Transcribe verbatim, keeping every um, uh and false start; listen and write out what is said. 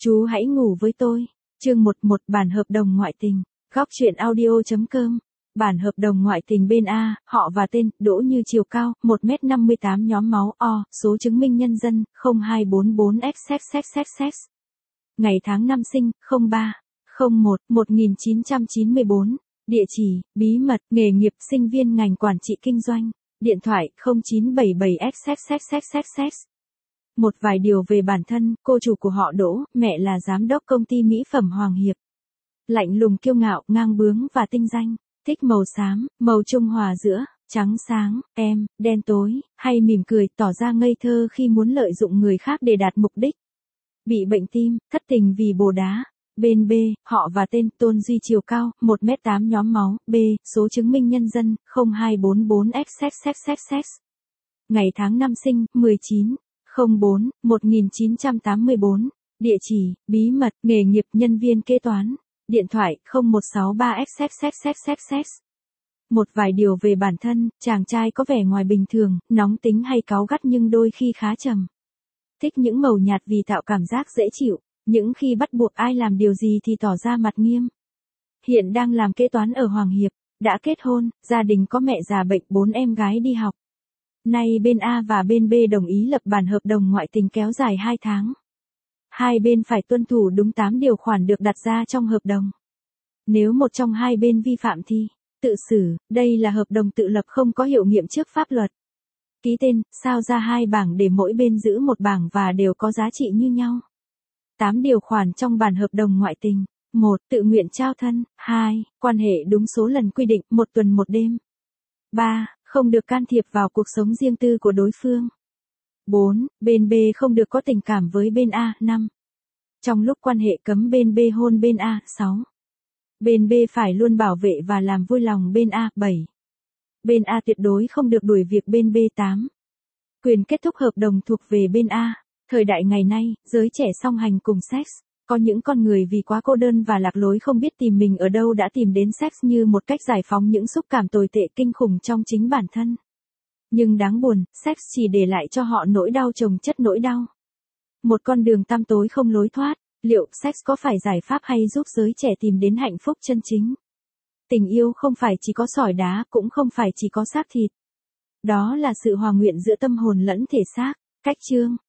Chú hãy ngủ với tôi. Chương một một Bản hợp đồng ngoại tình. Góc truyện audio.com. Bản hợp đồng ngoại tình bên A, họ và tên, Đỗ Như chiều cao, một mét năm mươi tám nhóm máu O, số chứng minh nhân dân, không hai bốn bốn X X X X X. Ngày tháng năm sinh, không ba, không một, một nghìn chín trăm chín mươi bốn. Địa chỉ, bí mật, nghề nghiệp, sinh viên ngành quản trị kinh doanh. Điện thoại, không chín bảy bảy X X X X X X. Một vài điều về bản thân, cô chủ của họ Đỗ, mẹ là giám đốc công ty mỹ phẩm Hoàng Hiệp. Lạnh lùng kiêu ngạo, ngang bướng và tinh danh. Thích màu xám, màu trung hòa giữa, trắng sáng, em, đen tối, hay mỉm cười, tỏ ra ngây thơ khi muốn lợi dụng người khác để đạt mục đích. Bị bệnh tim, thất tình vì bồ đá. Bên B, họ và tên, Tôn Duy chiều cao, một mét tám nhóm máu, B, số chứng minh nhân dân, không hai bốn bốn X X X X X. Ngày tháng năm sinh, mười chín, không bốn, một nghìn chín trăm tám mươi bốn. Địa chỉ, bí mật, nghề nghiệp, nhân viên kế toán. Điện thoại, không một sáu ba X X X X X X. Một vài điều về bản thân, chàng trai có vẻ ngoài bình thường, nóng tính hay cáu gắt nhưng đôi khi khá trầm. Thích những màu nhạt vì tạo cảm giác dễ chịu, những khi bắt buộc ai làm điều gì thì tỏ ra mặt nghiêm. Hiện đang làm kế toán ở Hoàng Hiệp, đã kết hôn, gia đình có mẹ già bệnh, bốn em gái đi học. Nay bên A và bên B đồng ý lập bản hợp đồng ngoại tình kéo dài hai tháng. Hai bên phải tuân thủ đúng tám điều khoản được đặt ra trong hợp đồng. Nếu một trong hai bên vi phạm thì tự xử, đây là hợp đồng tự lập không có hiệu nghiệm trước pháp luật. Ký tên, sao ra hai bảng để mỗi bên giữ một bảng và đều có giá trị như nhau. tám điều khoản trong bản hợp đồng ngoại tình. một. Tự nguyện trao thân. hai. Quan hệ đúng số lần quy định, một tuần một đêm. ba. Không được can thiệp vào cuộc sống riêng tư của đối phương. bốn. Bên B không được có tình cảm với bên A. năm. Trong lúc quan hệ cấm bên B hôn bên A. sáu. Bên B phải luôn bảo vệ và làm vui lòng bên A. bảy. Bên A tuyệt đối không được đuổi việc bên B. tám. Quyền kết thúc hợp đồng thuộc về bên A. Thời đại ngày nay, giới trẻ song hành cùng sex. Có những con người vì quá cô đơn và lạc lối không biết tìm mình ở đâu đã tìm đến sex như một cách giải phóng những xúc cảm tồi tệ kinh khủng trong chính bản thân. Nhưng đáng buồn, sex chỉ để lại cho họ nỗi đau chồng chất nỗi đau. Một con đường tăm tối không lối thoát, liệu sex có phải giải pháp hay giúp giới trẻ tìm đến hạnh phúc chân chính? Tình yêu không phải chỉ có sỏi đá, cũng không phải chỉ có xác thịt. Đó là sự hòa nguyện giữa tâm hồn lẫn thể xác. Cách chương